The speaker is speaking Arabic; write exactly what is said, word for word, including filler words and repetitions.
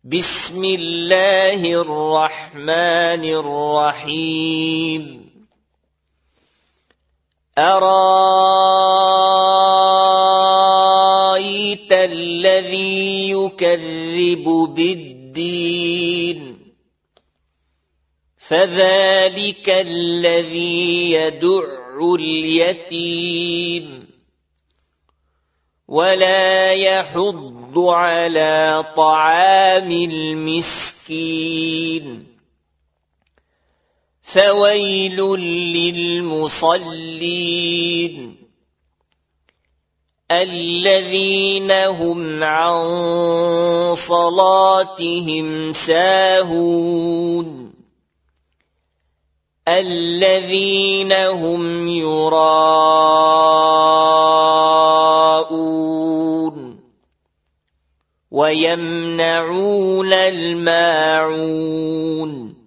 بسم الله الرحمن الرحيم أرأيت الذي يكذب بالدين فذلك الذي يدع اليتيم ولا يحض على طعام المسكين فويل للمصلين الذين هم عن صلاتهم ساهون الذين هم يراءون ويمنعون الماعون